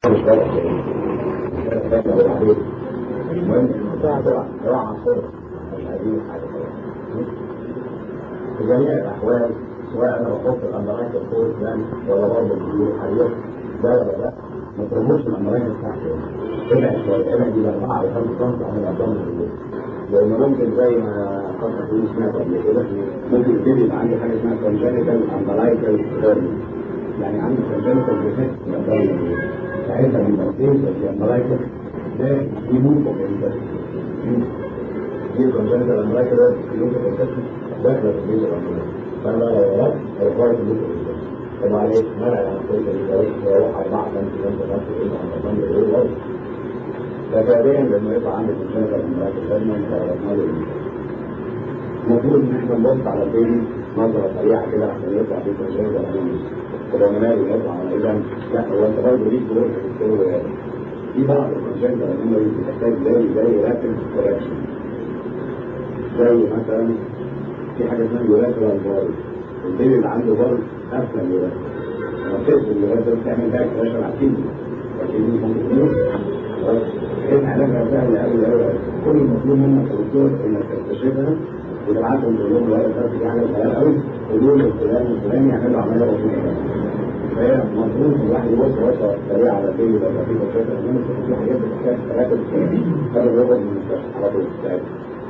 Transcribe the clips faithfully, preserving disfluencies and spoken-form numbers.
في جميع الأحوال سواء أنا بحط الأمراض الفوق ده ولا برضه بيجيب حاجات ده ولا ده ما ترموش الأمراض بتاعته ابعد شوية ابعد إلى أربعة أو خمسة سم عن الأبطال الجديد لأن ممكن زي ما خاصة تقول سمعت قبل كده ممكن يبتدي يبقى عندي حاجة اسمها كونجنتال أمبلايكال هيرنيا يعني عندي كونجنتال ديفكت في الأبطال الجديد ساعتها بيبقى الديزل في الأمبلايكال ده يموت وبينتهي دي كونجنتال أمبلايكال ده يموت وبينتهي داخله في الجزء الأمامي فأنا لو غلطت هيخرج الجزء الأمامي طب عليك منع عن الطريقة دي لو يروح أربعة خمسة خمسة خمسة إيه عن الأمامي إيه غلط ففعليا لما يطلع عندك مشاكل أمراض الهرمون فغلطنا له المفروض إن إحنا نبص على البيبي نظرة سريعة كده عشان يطلع فيه مشاكل أمامي طب أنا مالي يطلع على إيه لا هو أنت برضه ليك دور في الدكتور يعني في بعض المشاكل الأمامي بتحتاج زي زي رابد كوركشن زي مثلا في حاجة اسمها يوراترال بارد البيبي اللي عنده بارد أسهل يوراترال لما بتقفل اليوراترال بتعمل باك بريشر على الكدني والكدني ممكن تموت خلاص إيه علاجها سهل أوي أوي أوي كل المطلوب منك كدكتور إنك تكتشفها وتبعتهم تقول لهم الولد ده في حاجة سهلة أوي تقول له فلان وفلان يعملوا عملية بسيطة فهي المفروض الواحد يبص بصة سريعة على البيبي لو في بسيطة إنما في حاجات بتحتاج ثلاثة فأنا بقول من المستشفى على طول ساعتها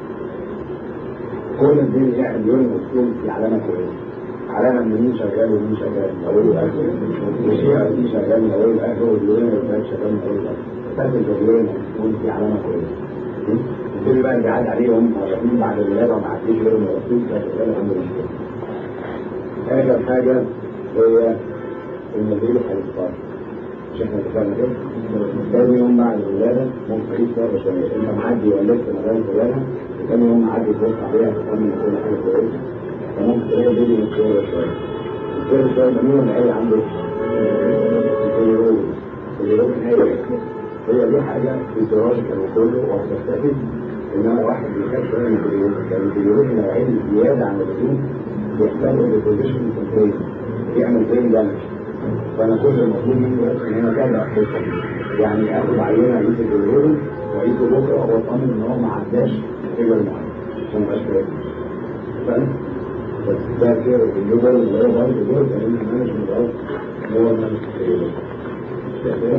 كل الدين يعمل يوم وتكون في علامة كويسة علامة ان مين شغال ومين شغال اول الاخر والشيء دي شغال من اول الاخر واليوم والثاني شغال من اول الاخر فاتن اليوم تكون في علامة كويسة الدين بقى اللي قاعد عليهم مرتين بعد الولادة وما عديش غير مرتين ده شغال عنده مشكلة آخر حاجة هي ان البيبي هيتفرج مش احنا اتفقنا كده تاني يوم بعد الولادة ممكن يتفرج شوية انت معدي ولدت مدام الولادة تاني يوم عادي تبص عليها تطمن كل حاجة كويسة فممكن تلاقي البيبي متشوه شوية متشوه شوية ده مين اللي قايل عنده اليورول اليورول هي هي دي حاجة فيزيولوجيكال وكله وهتختفي إنما واحد بيخاف شوية من اليورول لأن اليورول لو عين زيادة عن اللزوم بيحصل له ديبوزيشن كنترول بيعمل برين دامج فأنا كل المطلوب مني بس إن أنا أتابع القصة دي يعني آخد عينة أقيس اليورول وأقيسه بكرة وأطمن إن هو ما عداش فيجر معين عشان مبقاش كويس فاهم؟ بس ده كده الجدول اللي هو برضه دور كان انت مانج من الأرض هو المانج كده كده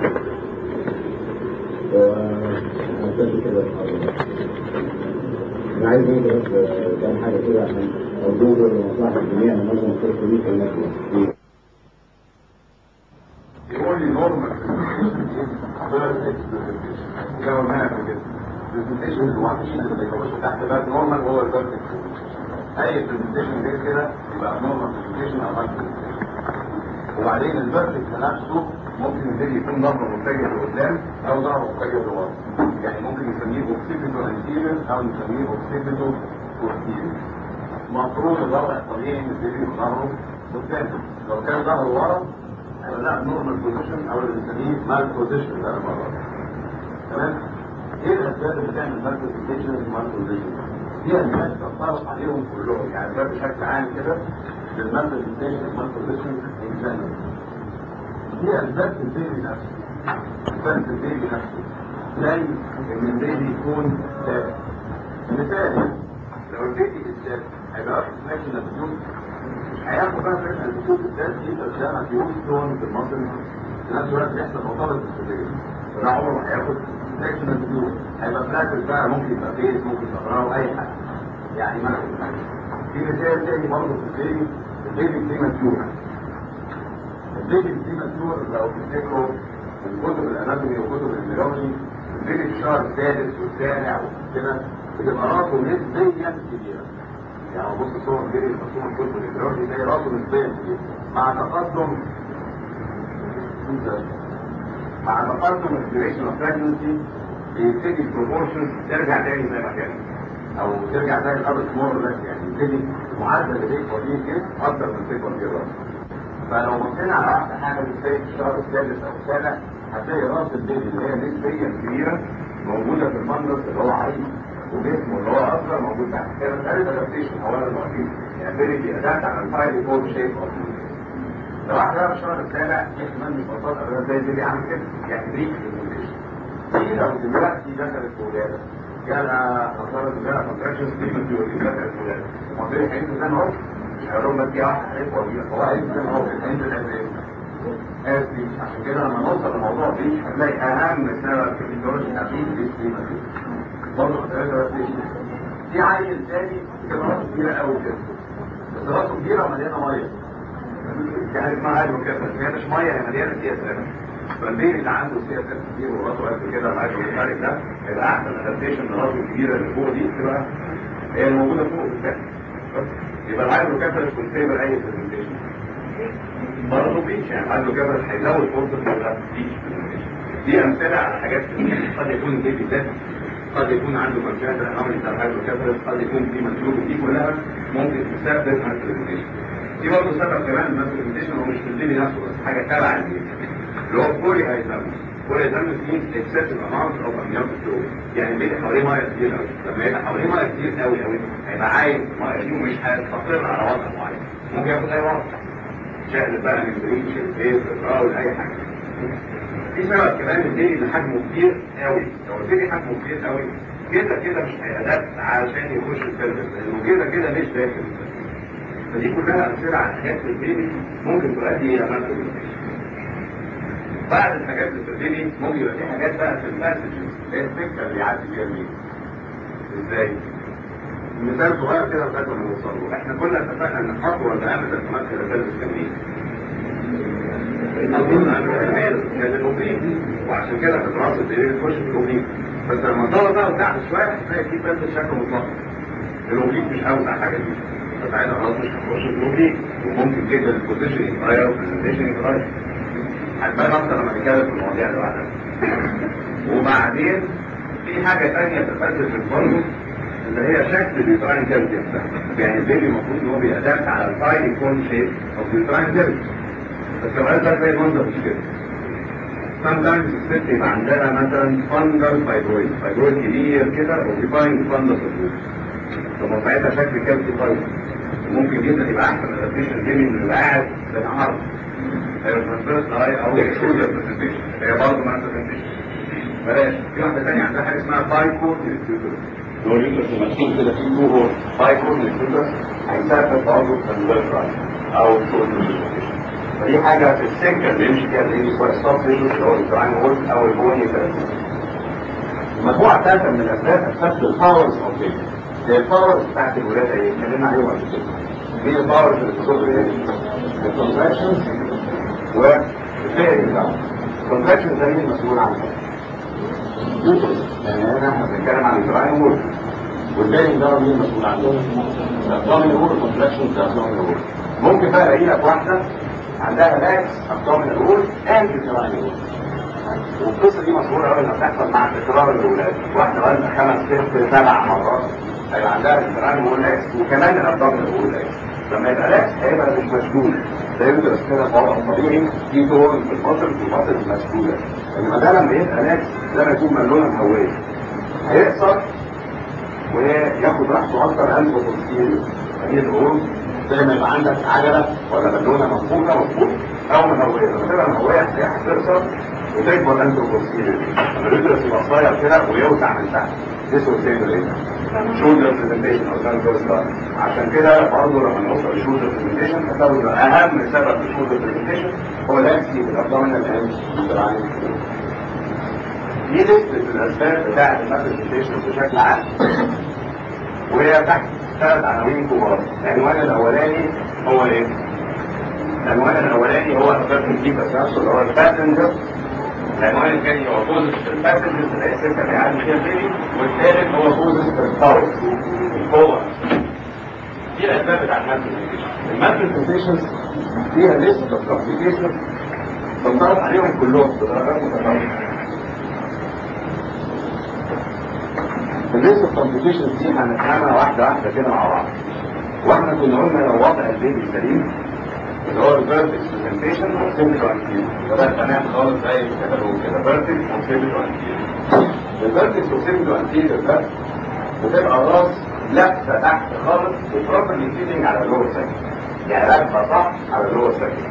وهكذا كده الحاجة أنا عايز منك بس كام حاجة كده عشان أرجوه لمصلحة الجميع أنا مثلا القصة دي في الناس يقول لي نورمال ده هو المنع في كده البرزنتيشن الوحيد اللي يخش تحت باب نورمال هو البرزنتيشن اي برزنتيشن غير كده يبقى نورمال برزنتيشن او مال برزنتيشن وبعدين البرزنتيشن نفسه ممكن البيبي يكون ظهره متجه لقدام او ظهره متجه لورا يعني ممكن نسميه اوكسيبيتو انتيريور او نسميه اوكسيبيتو بوستيريور المفروض الوضع الطبيعي ان البيبي ظهره قدام لو كان ظهره ورا هيبقى ده نورمال بوزيشن او اللي بنسميه مال بوزيشن ده المره تمام ايه الاسباب اللي بتعمل مال بوزيشن ومال بوزيشن دي اسباب تنطبق عليهم كلهم يعني ده بشكل عام كده للمال بوزيشن والمال بوزيشن انسان دي اسباب في البيبي نفسه اسباب في البيبي نفسه زي ان البيبي يكون ثابت مثال لو البيبي ثابت هيبقى واخد فلاكشن الفيوز هياخد بقى فلاكشن الفيوز بالذات يبقى قدامها فيوز تون في المصل في نفس الوقت يحصل مرتبط بالسبيل فده عمره ما هياخد فلاكشن الفيوز هيبقى فلاكشن بقى ممكن يبقى فيس ممكن يبقى براو اي حاجه يعني مثلا في مثال تاني برضه في البيبي البيبي بريماتيور البيبي بريماتيور لو تفتكروا من كتب الاناتومي وكتب النيورولوجي البيبي في الشهر السادس والسابع وكده بتبقى راسه نسبيا كبيره يعني بص صور البيبي المرسومه في كتب النيورولوجي تلاقي راسه نسبيا كبيره مع تقدم مع تقدم الديوريشن اوف بريجنسي بيبتدي البروبورشن ترجع تاني زي ما كانت او ترجع تاني الارض مور بس يعني يبتدي معدل اللي بيكبر فيه كده اكتر من بيكبر فيه الراس فلو بصينا على واحده حاجه بتلاقي في الشهر السادس او السابع هتلاقي راس البيبي اللي هي نسبيا كبيره موجوده في المنظر اللي هو عريض وجسمه اللي هو اصغر موجود تحت كده تعرف ادابتيشن اولا وحيد يعني البيبي بيأدابت على الفايل فور شيب اوف لو واحد بقى في الشهر السابع في احتمال ببساطه ده زي اللي عامل كده يعني بريك برزنتيشن. دي لو دلوقتي دخلت في ولاده جالها نظاره جالها كونتراكشن في الفيديو دخلت في ولاده الموضوع هينزل زي ما هو مش هيقول لهم بس دي واحده عليك ولا هو هينزل زي ما هو هينزل قد ايه؟ عشان كده لما نوصل للموضوع دي هتلاقي اهم سبب في الجواز التعبير دي دي برضه في عيل تاني كده راسه كبيره قوي كده بس راسه كبيره ومليانه ميه يعني اسمها هايدرو كده بس هي مش ميه هي مليانه سي اس اف فالبيبي اللي عنده سي اس اف كتير وراسه قد كده الهايدرو كده ده هيبقى احسن ادابتيشن لراسه الكبيره اللي فوق دي تبقى هي الموجوده فوق بالفعل يبقى الهايدرو كده تكون سيبر اي برزنتيشن برضه بيتش يعني الهايدرو كده هيزود فرصه البيتش دي امثله على حاجات قد يكون البيبي ده قد يكون عنده مجال الامر بتاع الهايدروكابلس قد يكون في مسلوب دي كلها ممكن تسبب مالتريزيشن. دي برضه سبب كمان المالتريزيشن هو مش في البيبي نفسه بس حاجه تبع البيبي اللي هو بولي هايدرامس. بولي هايدرامس مين اكسسيف اماونت اوف اميون فلو يعني البيبي حواليه ميه كتير قوي لما يبقى حواليه ميه كتير قوي قوي هيبقى عايز الميه دي ومش هيستقر على وضع معين ممكن ياخد اي وضع شقلب بقى من بريتش البيت الراول اي حاجه. في سبب كمان البيبي اللي حجمه كبير قوي لو البيبي حجمه كبير قوي كده كده مش هيأدبت علشان يخش الفيلم لانه كده كده مش داخل. فدي كلها امثله على حاجات في البيبي ممكن تؤدي الى مالتريزيشن. بعد الحاجات اللي في البيبي ممكن يبقى في حاجات بقى في الباسج اللي هي السكه اللي يعدي فيها البيبي. ازاي؟ مثال صغير كده لغايه ما نوصل له احنا كنا اتفقنا ان خطوه من اهم الرسومات في الرسالة التمرين أظن أن الأمير كان الأوبريك وعشان كده في دراسة الدليل تخش في الأوبريك بس لما تدور بقى وتحت شوية هتلاقي في بس شكل مطلق الأوبريك مش أوسع حاجة دي فساعتها خلاص مش هتخش في الأوبريك وممكن جدا البوزيشن يتغير والبرزنتيشن يتغير هتبان أكتر لما نتكلم في المواضيع اللي بعدها. وبعدين في حاجة ثانية تتفادل برضه اللي هي شكل اليوتراين كيرف يعني البيبي المفروض إن هو بيأدبت على الفايل يكون شيب أو اليوتراين كيرف بس لو قال ده زي المنظر مش كده. sometimes الست يبقى عندها مثلا فانجل فايبرويد فايبرويد كبير كده وديفايند فانجل فايبرويد طب ساعتها شكل كالسي فايبر ممكن جدا يبقى احسن ادابتيشن دي من اللي قاعد بالعرض هي الفيرست اي او اكسكلوجر برزنتيشن هي برضه ما برزنتيشن بلاش. في واحده ثانيه عندها حاجه اسمها بايكور نيوتريتور لو اليوترس مكتوب كده في جوه بايكور نيوتريتور هيسافر برضه في الفيرست اي او اكسكلوجر برزنتيشن. فدي حاجة في السكة اللي يمشي فيها الإيدي سواء ستوب فيجوس اللي هو الجراين وولد أو البوني ثلاثة. المجموعة الثالثة من الأسباب أسباب الباورز أوف بيبي. هي الباورز بتاعت الولادة إيه؟ اتكلمنا عليهم قبل كده. هي الباورز اللي بتصب إيه؟ الكونتراكشنز والفيرنج داون. الكونتراكشنز ده مين المسؤول عنها؟ يوترس يعني هنا احنا بنتكلم عن الجراين وولد. والفيرنج داون مين المسؤول عنه؟ الأبدومينال وول كونتراكشنز الأبدومينال وول. ممكن بقى الاقي لك واحدة عندها لاكس ابدومينال وول اند جراين وول والقصه دي مشهوره قوي انها بتحصل مع تكرار الولاد واحده والده خمس ست سبع مرات هيبقى عندها الجراين وول لاكس وكمان الابدومينال وول لاكس لما يبقى لاكس هيبقى مش مشدود ده يدرس كده في وضع طبيعي في دور في المصل في المصل مشدوده انما ده لما يبقى لاكس زي ما يكون بالونه مهويه هيقصر وياخد راحته اكتر قلب وتفكير هي الغرور زي ما يبقى عندك عجلة ولا بالونة مفهومة مفهوم أو مهوية لما تبقى مهوية هتقصر وتكبر أنت وتفكير الريدرس يبقى صغير كده ويوسع من تحت جسمه بتعمل إيه؟ شولدر برزنتيشن أو سان فيرست عشان كده برضه لما نوصل لشولدر برزنتيشن هتلاقوا أهم سبب للشولدر برزنتيشن هو الأكسي بالأبدومينال أند بالجراين. دي لستة الأسباب بتاعة المالتريزيشن بشكل عام وهي تحت ثلاث عناوين كبار. العنوان الاولاني هو ايه؟ العنوان الاولاني هو الفيرتن كيبرز نفسه اللي هو الباسنجر. العنوان الثاني هو بوزيتيف الباسنجرز اللي هي السكه اللي قاعد فيها البيبي والثالث هو بوزيتيف الباور القوه. دي الاسباب بتاعت المالتريزيشن. المالتريزيشن فيها ليست اوف كومبليكيشنز بنضغط عليهم كلهم بدرجات متفاوته. الليست اوف كومبليكيشنز دي هنفهمها واحده واحده كده مع بعض. واحنا كنا قلنا لو وضع البيبي سليم اللي هو الفيرتكس برزنتيشن او سيمبل وانتير وده تمام خالص زي الكتالوج كده فيرتكس او سيمبل وانتير. الفيرتكس او سيمبل وانتير ده بتبقى راس لفه تحت خالص وبروبرلي فيلينج على اللور سكند يعني راكبه صح على اللور سكند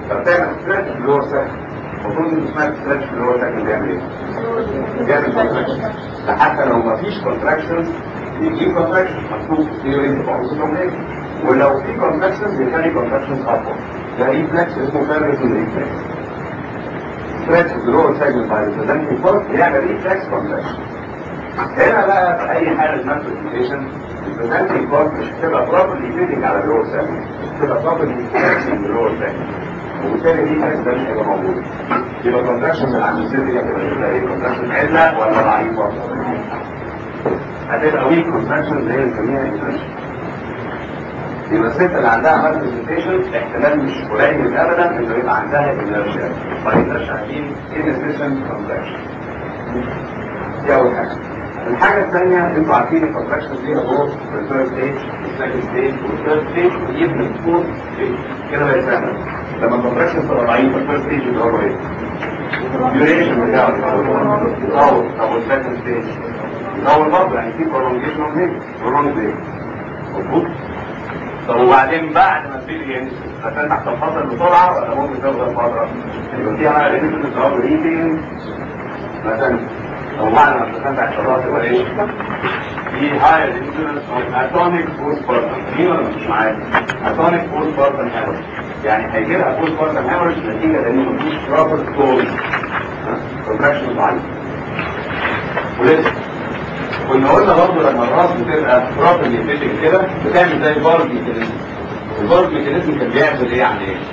فبتعمل ستريتش في اللور ساكن. المفروض انت اسمها ستريتش في اللور ساكن بيعمل ايه؟ بيعمل كونتراكشن. فحتى لو مفيش كونتراكشنز يجيب كونتراكشن مكتوب في ثيوري بتاع ولو في كونتراكشنز يخلي كونتراكشنز اقوى. ده ريفلكس اسمه فيرجسون ريفلكس. ستريتش في اللور ساكن بعد البريزنتنج بارت بيعمل ريفلكس كونتراكشن. هنا بقى في اي حاله مالبريزنتيشن البريزنتنج بارت مش هتبقى بروبرلي فيتنج على اللور ساكن، مش هتبقى بروبرلي فيتنج اللور ساكن، وبالتالي دي حاجه ده مش هيبقى موجود. يبقى كونتراكشن اللي عند الست دي هتبقى ايه؟ كونتراكشن عدله ولا ضعيفه؟ هتبقى ويك كونتراكشن اللي هي بنسميها انفليشن. يبقى الست اللي عندها مالبريزنتيشن احتمال مش قليل ابدا انه يبقى عندها انرشيا. طيب ده شايفين انفليشن كونتراكشن. دي اول حاجه. الحاجه الثانيه انتوا عارفين الكونتراكشن ليها دور في الفيرست ستيج والسكند ستيج والثيرد ستيج ويبقى الفورث ستيج. كده بقت سهله. لما الكونتراكشن تبقى ضعيفه الفيرست ستيج اللي هو ايه؟ الديوريشن بتاعه يطول. طب والسكند ستيج يطول برضه، يعني في برولونجيشن اوف هيك برولونج هيك. مظبوط؟ طب وبعدين بعد ما البيبي ينزل هتفتح تنفصل بسرعه ولا ممكن تفضل فتره؟ يبقى في عمل انسولين او ريتنج مثلا. طب بعد ما تفتح الشرايط تبقى ايه؟ في هاير انسولين او اتونيك بوست بارتم. مين ولا مش معايا؟ اتونيك بوست بارتم هيموريج. يعني هيجي لها بوست بارتم هيموريج نتيجه لانه مفيش بروبر كول كونتراكشن ضعيف. ولسه كنا قلنا برضه لما الراس بتبقى بروبرلي فيتنج كده بتعمل زي البارد ميكانيزم. البارد ميكانيزم كان بيعمل ايه يعني ايه؟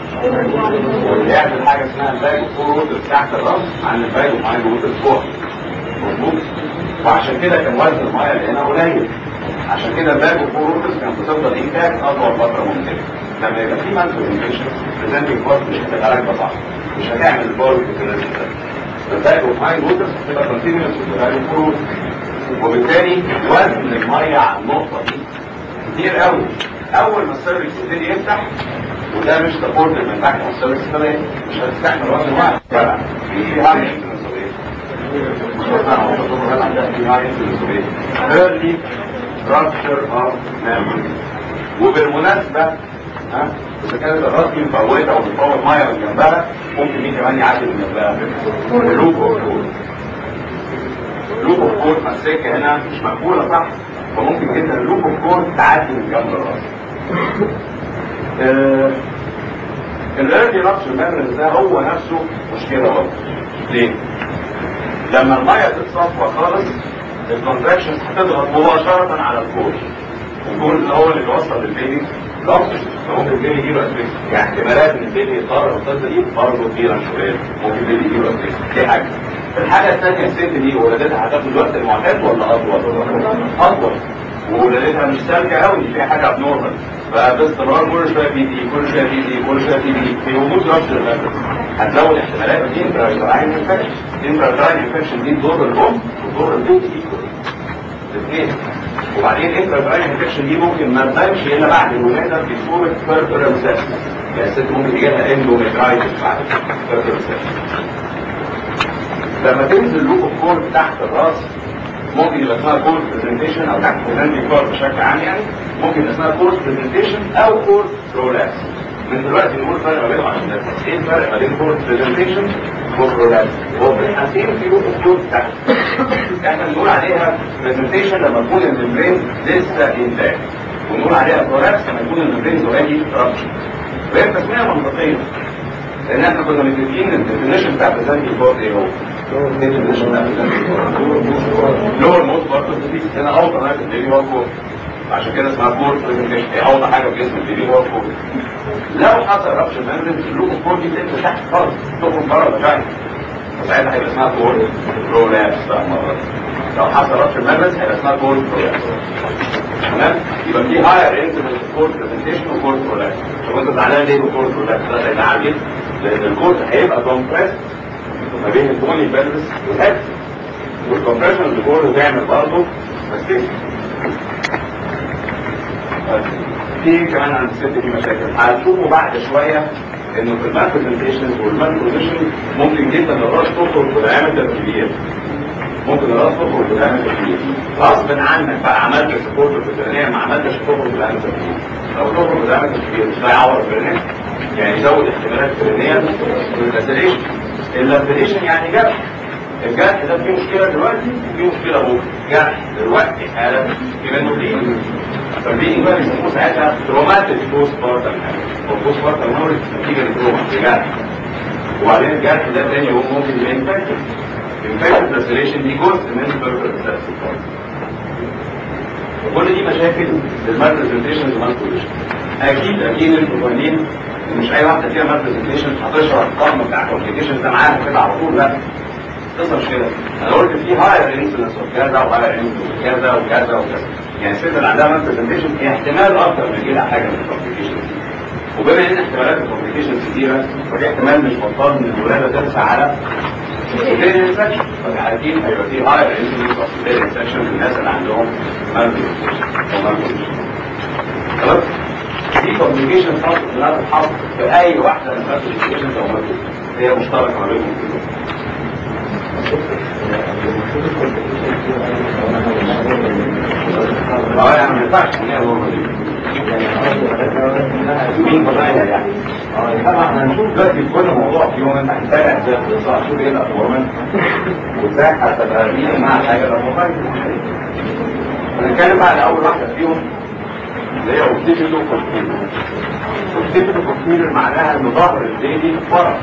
بيعمل حاجه اسمها الباج فور ووتر تحت الراس عن الباج ومعين ووتر فوق. مظبوط؟ وعشان كده كان وزن الميه اللي هنا قليل. عشان كده الباج فور ووتر كان بتفضل انتاج اطول فتره ممكنه. لما يبقى في مالبريزنتيشن بريزنتنج بارت مش هتبقى راكبه صح. مش هتعمل البارد ميكانيزم ده. الباج ومعين ووتر هتبقى كونتينيوس في الباج فور ووتر. وبالتالي وزن الميه على النقطه دي كتير قوي. اول ما السيرفكس يبتدي يفتح وده مش سبورت من تحت السيرفكس كده مش هتستحمل وزن الميه. لا في هاي انفلونس اوف ايه؟ في هاي انفلونس اوف ايه؟ early rupture of memory. وبالمناسبه ها اذا كانت الراس دي مفوته وبتفوت ميه من جنبها ممكن مين كمان يعدي من جنبها؟ اللوب اوف كول. اللوب اوف كول السكه هنا مش مقفوله صح؟ فممكن جدا اللوب اوف كول تعدي من جنب الراس. الايرلي رابشر ميموريز ده هو نفسه مشكله برضه. ليه؟ لما الميه تتصفى خالص الكونتراكشنز هتضغط مباشره على الكول. الكول اللي هو اللي بيوصل للبيبي الاكسجين، فممكن البيبي يجيله اسبيكس. يعني احتمالات ان البيبي يضطر الطفل دي برضه كبيره شويه، ممكن البيبي يجيله اسبيكس. دي حاجه. الحاجه الثانيه الست دي ولادتها هتاخد الوقت المعتاد ولا اطول؟ اطول. وولادتها مش سالكه قوي، فيها حاجه ابنورمال. فباستمرار كل شويه بي دي كل شويه بي دي كل شويه بي دي في وجود رابشر ميموريز هتزود احتمالات دي انترايتراين انفكشن. انترايتراين انفكشن دي دور الام ودور البيبي الاثنين. وبعدين انترايتراين انفكشن دي ممكن ما تبانش الا بعد الولاده في صوره بيربرال سيست. يعني الست ممكن يجي لها اندوميترايتس بعد بيربرال سيست. لما تنزل لوب الكور تحت الراس ممكن يبقى اسمها كورس برزنتيشن او تحت برزنتنج كورس بشكل عام. يعني ممكن يبقى اسمها كورس برزنتيشن او كورس برولابس. من دلوقتي نقول الفرق ما بينهم عشان نفهم ايه الفرق ما بين كورس برزنتيشن وبرولابس. هو في الحالتين في لوب الكور تحت. احنا بنقول عليها برزنتيشن لما تكون الممبرين لسه انتاج، ونقول عليها برولابس لما يكون الممبرين اوريدي رابشر. وهي تسميه منطقيه لان احنا كنا متفقين الديفينيشن بتاع برزنتنج كورس ايه هو؟ الديفينيشن بتاع برزنتنج كورس لور موست بارت اوف ذا هنا اوطى حاجه في البيبي هو الكورس. عشان كده اسمها كورس برزنتيشن. هي اوطى حاجه في جسم البيبي هو الكورس. لو حصل رابشر ميمبرين اللوب الكورس دي بتنزل تحت خالص تخرج بره الفاجينا، فساعتها هيبقى اسمها كورس برولابس بقى المره دي. لو حصل رابشر ميمبرين هيبقى اسمها كورس برولابس. تمام؟ يبقى في هاير انسيدنس كورس برزنتيشن وكورس برولابس. طب انت زعلان ليه بالكورس برولابس؟ ده هيتعالج لان الكورس هيبقى كومبريس ما بين البوني بلبس والهيد، والكومبريشن اللي جوه بيعمل برضه مستيك. في كمان عند الست في مشاكل هتشوفوا بعد شويه انه في المال برزنتيشن والمال بوزيشن ممكن جدا الراس تخرج بدايمتر كبير. ممكن الراس تخرج بدايمتر كبير غصب عنك بقى عملت سبورت في البرنامج ما عملتش تخرج بدايمتر كبير. لو تخرج بدايمتر كبير مش هيعور البرنامج يعني يزود احتمالات الكلينية واللابريشن. اللابريشن يعني جرح. الجرح ده فيه مشكلة دلوقتي وفيه مشكلة بكرة. جرح دلوقتي حالة في منه بليدنج. فالبليدنج بقى بيسموه ساعتها تروماتيك بوست بارتم. والبوست بارتم نورد نتيجة للتروما الجرح. وبعدين الجرح ده تاني يوم ممكن يبقى انفكتد. انفكتد لابريشن دي جزء من بيرفكت سيبسيس. وكل دي مشاكل للمالبريزنتيشن والمالبريزنتيشن. اكيد اكيد انتوا فاهمين ان مش اي واحده فيها مالبريزنتيشن هتشرح القائمه بتاع الكومبليكيشن ده معاها كده على طول. لا، قصه مش كده. انا قلت في هاير انسلنس اوف كذا وهاير انسلنس كذا وكذا وكذا. يعني الست اللي عندها مالبريزنتيشن هي احتمال اكتر من كده حاجه من الكومبليكيشن. وبما ان احتمالات الكومبليكيشن كتيره ففي احتمال مش بطال ان الولاده ترسى على سيزيريان انفكشن. فالحالتين هيبقى في هاير انسلنس اوف سيزيريان انفكشن في الناس اللي عندهم مالبريزنتيشن. خلاص؟ دي كومبليكيشن خاصة انها تتحط في اي واحدة من الكومبليكيشنز او مالبريزنتيشن. هي مشتركة ما بينهم كلهم. اه يعني ما ينفعش ان هي نورمال. مين بضايع يعني؟ طبعا احنا هنشوف دلوقتي في كل موضوع في يوم انت هتتابع ازاي القصه، شوف ايه الابورمنت وازاي هتبقى مين مع حاجه لو مخالفه. هنتكلم بقى على اول واحده فيهم اللي هي اوكسيبيتو كوستيريور. اوكسيبيتو كوستيريور معناها ان ظهر البيبي ورا.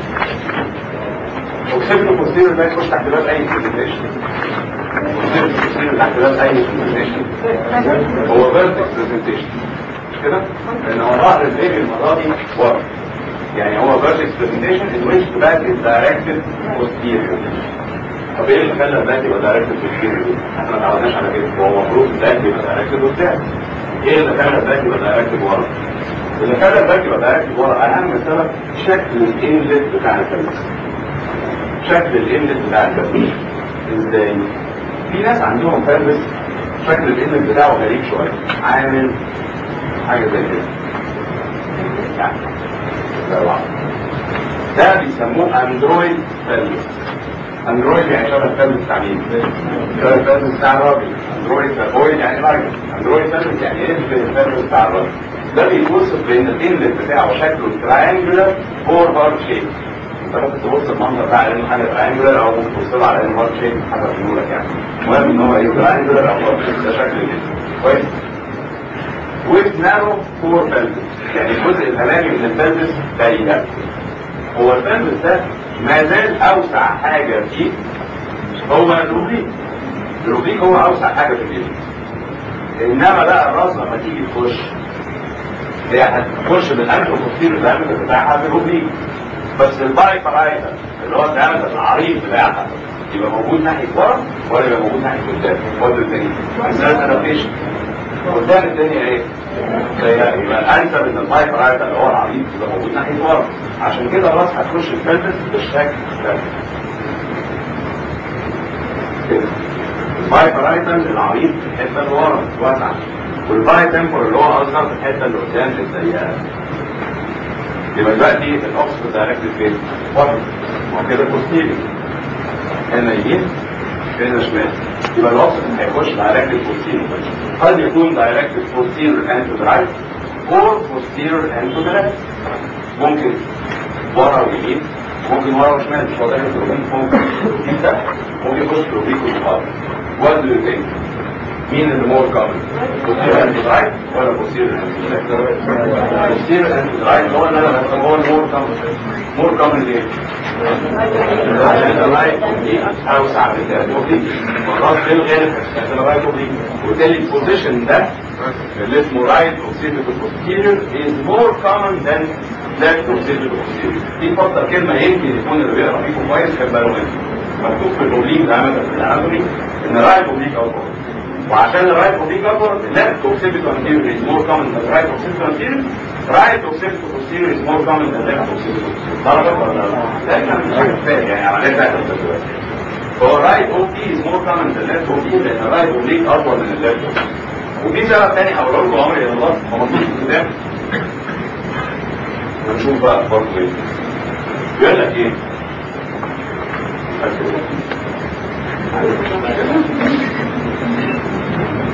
اوكسيبيتو كوستيريور ده يخش تحت باب اي برزنتيشن. اوكسيبيتو كوستيريور تحت باب اي برزنتيشن هو فيرتكس برزنتيشن، مش كده؟ لان هو ظهر البيبي المره دي ورا. يعني هو فيرتكس برزنتيشن in which the back is directed posterior. طب ايه اللي خلى الباك يبقى دايركتد posterior؟ احنا ما اتعودناش على كده. هو المفروض الباك يبقى دايركتد قدام. ايه اللي خلى الباك يبقى دايركتد ورا؟ اللي خلى الباك يبقى دايركتد ورا اهم سبب شكل الانلت بتاع البلس. شكل الانلت بتاع البلس ازاي؟ في ناس عندهم بلس شكل الانلت بتاعه غريب شويه، عامل حاجه زي كده. يعني ده بيسموه اندرويد بلس. اندرويد يعني شبه الفيلم بتاع مين؟ شبه الفيلم بتاع الراجل. اندرويد بويد يعني راجل. اندرويد فيلم يعني ايه الفيلم بتاع الراجل. ده بيوصف بان الانلت بتاعه شكله تراينجولار فور هارت شيب. انت ممكن تبص المنظر ده على انه حاجه تراينجولار او ممكن تبص له على انه هارت شيب حسب ميولك يعني. المهم ان هو ايه تراينجولار او هارت شيب. ده شكل الانلت كويس. with narrow four pelvis. يعني الجزء الامامي من البلبس ضيق. هو البلبس ده ما زال اوسع حاجه فيه هو الروبيك. الروبيك هو اوسع حاجه في الجسم. انما بقى الراس لما تيجي تخش هي هتخش بالانف وتصير الدايمتر بتاعها في الروبيك. بس الباي بارايتال اللي هو الدايمتر العريض بتاعها يبقى موجود ناحيه ورا ولا يبقى موجود ناحيه قدام؟ ولا الثاني؟ مساله ادابتيشن. قدام الدنيا ايه؟ يبقى الانسب ان الباي بارايتال اللي هو العريض يبقى موجود ناحيه ورا. عشان كده الراس هتخش البلبس بالشكل ده. الباي بارايتال العريض في الحته اللي ورا واسعه، والباي تمبر اللي هو اصغر في الحته اللي قدام الضيقه. يبقى دلوقتي الاوكسفورد دايركتد فين؟ ورا. هو كده بوستيريور. هنا يمين هنا شمال. يبقى الاوكسفورد هيخش دايركتد بوستيريور. قد يكون دايركتد بوستيريور اند تو ذا رايت اور بوستيريور اند تو ذا ليفت. ممكن ورا ويمين، ممكن ورا وشمال. مش واضح الروبيك ممكن ده ممكن يخش الروبيك والمقابل. What do you think? مين اللي مور كومن؟ posterior and to the right ولا posterior and to the left؟ posterior and to the right هو اللي انا بسميه هو المور كومن. مور كومن ليه؟ عشان الرايت اوبليك اوسع من الليفت اوبليك. والراس في الغالب هتستخدم الرايت اوبليك. وبالتالي البوزيشن ده اللي اسمه رايت اوكسيبيتو posterior is more common than left اوكسيبيتو posterior. دي فترة كلمة يمكن يكون اللي بيقرا فيكم كويس خد باله منها. مكتوب في الاوبليك دايمتر في الاناتومي ان رايت اوبليك اكبر. وعشان الرايت اوبليك اكبر left اوكسيبيتو posterior is more common than right اوكسيبيتو posterior. right اوكسيبيتو posterior is more common than left اوكسيبيتو posterior. ده احنا مش عارفين يعني عمليه بتاعت دلوقتي. هو الرايت اوبليك is more common than left اوبليك لان الرايت اوبليك اكبر من الليفت اوبليك. وفي سبب تاني هقوله لكم عمري يا الله هو مكتوب في الكتاب. ونشوف بقى برضه ايه. بيقول لك ايه؟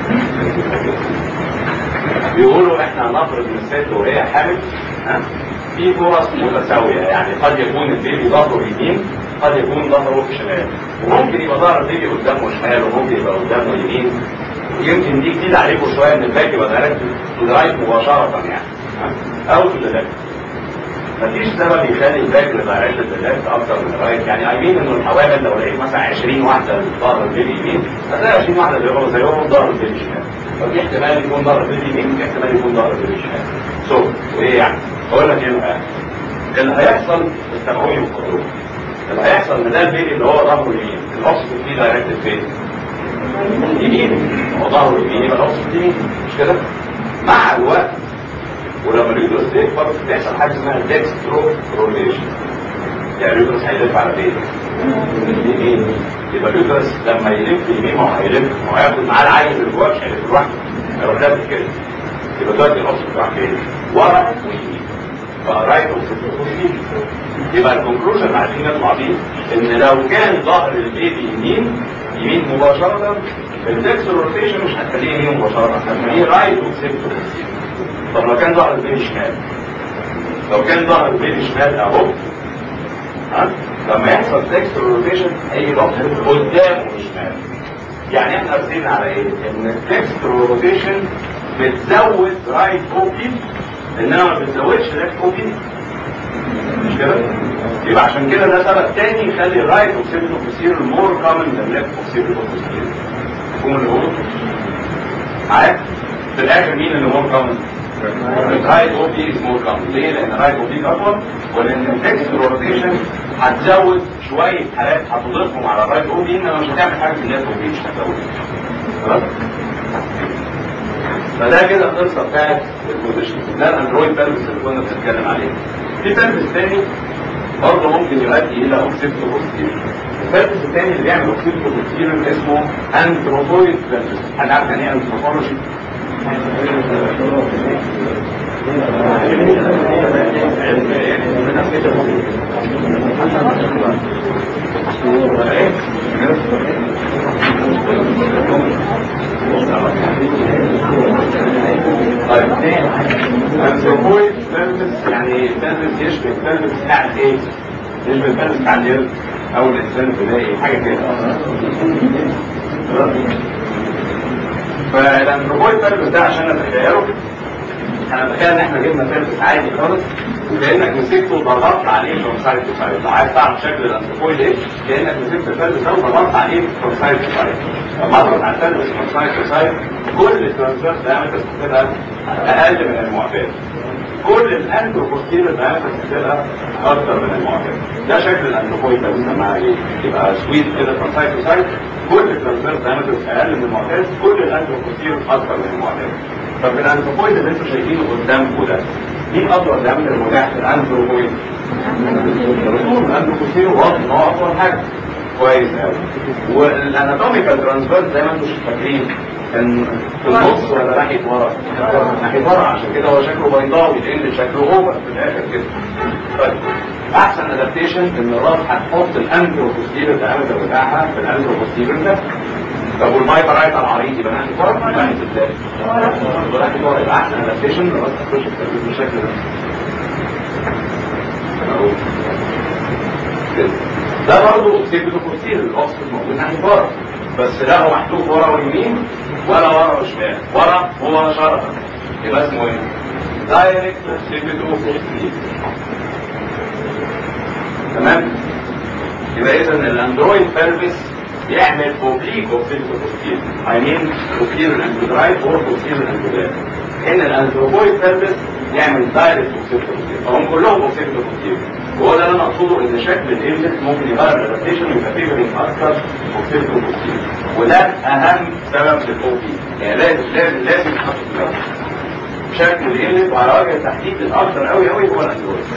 بيقولوا احنا هنفرض من الست وهي حامل ها في فرص متساويه، يعني قد يكون البيبي ظهره يمين، قد يكون ظهره شمال، وممكن يبقى ظهر البيبي قدامه شمال وممكن يبقى قدامه يمين. يمكن دي جديد عليكم شويه ان الباك يبقى دايركت تو درايف مباشره يعني او تو درايف. مفيش سبب يخلي الباك لدايركت تو درايف اكتر من الرايت، يعني ايمين انه الحوامل لو لقيت مثلا عشرين واحده ظهر البيبي يمين هتلاقي عشرين واحده زيهم زيهم ظهر البيبي شمال. ففي احتمال يكون ظهر البيبي يمين، في احتمال يكون ظهر البيبي شمال. سو وايه يعني؟ اقول لك ايه بقى؟ اللي هيحصل استمعوني وخدوه. اللي هيحصل ان ده البيبي اللي هو ظهره يمين، الاوكسجين فيه دايركت فين؟ يمين. هو ظهره يمين يبقى الاوكسجين يمين، مش كده؟ مع الوقت ولما اليوترس يكبر بيحصل حاجه اسمها ديكسترو روليشن. يعني اليوترس هيلف على بيته يمين، يبقى اليوترس لما يلف يمين هو هيلف وهياخد معاه العيل اللي جواه، مش هيلف لوحده، هيروح لافف كده. يبقى دلوقتي الاوكسجين راح فين؟ ورا ويمين. فرايت اوكسجين. يبقى الكونكلوجن اللي عايزين نطلع بيه ان لو كان ظهر البيبي يمين يمين مباشره، الديكسترو روتيشن مش هتخليه يمين مباشره، هتخليه رايت اوكسجين. طب لو كان ظهر البيبي شمال، لو كان ظهر البيبي شمال اهو، ها لما يحصل ديكسترو روتيشن هيجي الاوكسجين قدامه شمال. يعني احنا رسينا على ايه؟ ان الديكسترو روتيشن بتزود رايت اوبي انما ما بتزودش ليفت اوبي، مش كده؟ يبقى عشان كده ده سبب تاني يخلي الرايت اوكسيبيتو بوستيريور مور كومن ذان ليفت اوكسيبيتو بوستيريور. مفهوم اللي بقوله؟ معاك؟ في الاخر مين اللي مور كومن؟ الرايت او بي از مور كومن. ليه؟ لان الرايت او بي اطول، ولان الديكسترو روتيشن هتزود شويه حالات هتضيفهم على الرايت او بي، انما مش هتعمل حاجه في الليفت او بي، مش هتزود. خلاص؟ فده كده القصه بتاعت البوزيشن. ده الاندرويد بيرفس اللي كنا بنتكلم عليه. في بيرفس تاني برضه ممكن يؤدي الى اوكسيبتو بوستيريور. البيرفس الثاني اللي بيعمل اوكسيبتو بوستيريور اسمه انثروبويد بيرفس. حد عارف يعني ايه انثروبولوجي؟ طيب انثروبويد بيرفس يعني بيرفس يشبه البيرفس بتاع الايه؟ يشبه البيرفس بتاع القرد او الانسان البدائي، حاجه كده. فالانثروبويد بيرفس ده عشان نتخيله، هنتخيل ان احنا جبنا بيرفس عادي خالص وكانك مسكته وضغطت عليه فروم سايد تو سايد. لو عايز تعرف شكل الانثروبويد ايه؟ كانك مسكت البيرفس ده وضغطت عليه فروم سايد تو سايد. لما اضغط على البيرفس فروم سايد تو سايد كل الترانسفيرس دايمتر بتبقى اقل من المعتاد. كل الانثروبوستيريور دايمتر بتبقى اكتر من المعتاد. ده شكل الانثروبويد ده بنسميها ايه؟ يبقى سويت كده فروم سايد تو سايد، كل الترانسفيرس دايمتر اقل من المعتاد، كل الانثروبوستيريور اكتر من المعتاد. طب الانثروبويد اللي انتم شايفينه قدامكم ده مين اطول دايمتر متاح في الانثروبويد؟ الانثروبوستيريور واضح ان هو اطول حاجه. كويس قوي. والاناتوميكال ترانسفيرس زي ما انتم فاكرين كان في النص ولا ناحيه ورا؟ ناحيه ورا، عشان كده هو شكله بيضاوي لان شكله اوفر في الاخر كده. طيب احسن ادابتيشن ان الراس هتحط الانثروبوستيريور دايمتر بتاعها في الانثروبوستيريور ده. طب والمايبر رايت على العريض يبقى ناحيه ورا ولا ناحيه قدام؟ ناحيه ورا. يبقى احسن ادابتيشن الراس تخش في بالشكل ده. اهو كده. ده برضه اوكسيبتو بوستيريور، الاوكسيد موجود ناحيه ورا، بس لا هو محطوط ورا واليمين ولا ورا وشمال، ورا مباشره. يبقى اسمه ايه؟ دايركت اوكسيبتو بوستيريور. تمام؟ يبقى اذا الاندرويد بيرفس يعمل اوبليك اوكسيبتو بوستيريور، اي مين اوبليك اندرايت اور اوبليك اندرايت. ان الانثروبويد بيرفس يعمل دايركت اوكسيبتو بوستيريور، فهم كلهم اوكسيبتو بوستيريور. وهو ده اللي انا اقصده، ان شكل الانلت ممكن يغير الادابتيشن ويبقى فيفرنج اكتر اوكسيبتو بوستيريور، وده اهم سبب للاو بي. يعني لازم لازم لازم نحط في بالنا شكل الانلت، وعلى وجه التحديد الاكثر قوي قوي هو الاندرويد.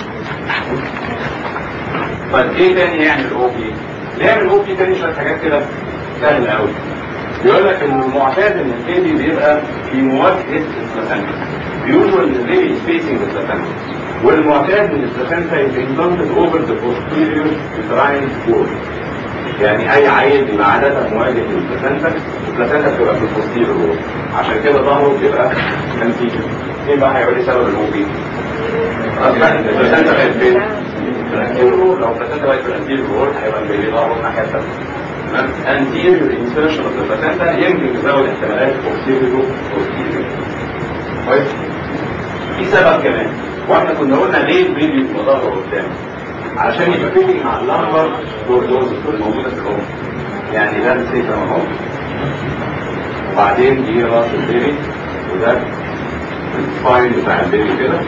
طيب ايه تاني يعمل او بي؟ يعمل او بي تاني شويه حاجات كده سهله قوي. بيقول لك ان المعتاد ان البيبي بيبقى في مواجهه البلاسنتا، بيقولوا ان البيبي سبيسنج البلاسنتا، والمعتاد ان البلاسنتا يتنطط اوفر ذا بوستيريور يوتراين وول. يعني اي عيل بيبقى عاده مواجه للبلاسنتا، البلاسنتا بتبقى في البوستيريور وول، عشان كده ظهره بيبقى كنتيجه. ايه بقى هيقول لي سبب الاو بي؟ خلاص بقى البلاسنتا بقت فين؟ الانتيريور. لو البلاسنتا بقت في الانتيريور هيبقى البيبي ظهره الناحيه الثانيه. تمام؟ anterior insertion of the placenta يمكن يزود احتمالات posterior posterior. كويس؟ في سبب كمان، واحنا كنا قلنا ليه البيبي يبقى ظهره قدام؟ علشان يبقى فيه مع اللمبر كوردوز الموجوده في الام. يعني ده السيكرم اهو، وبعدين دي راس البيبي، وده السباين بتاع البيبي كده،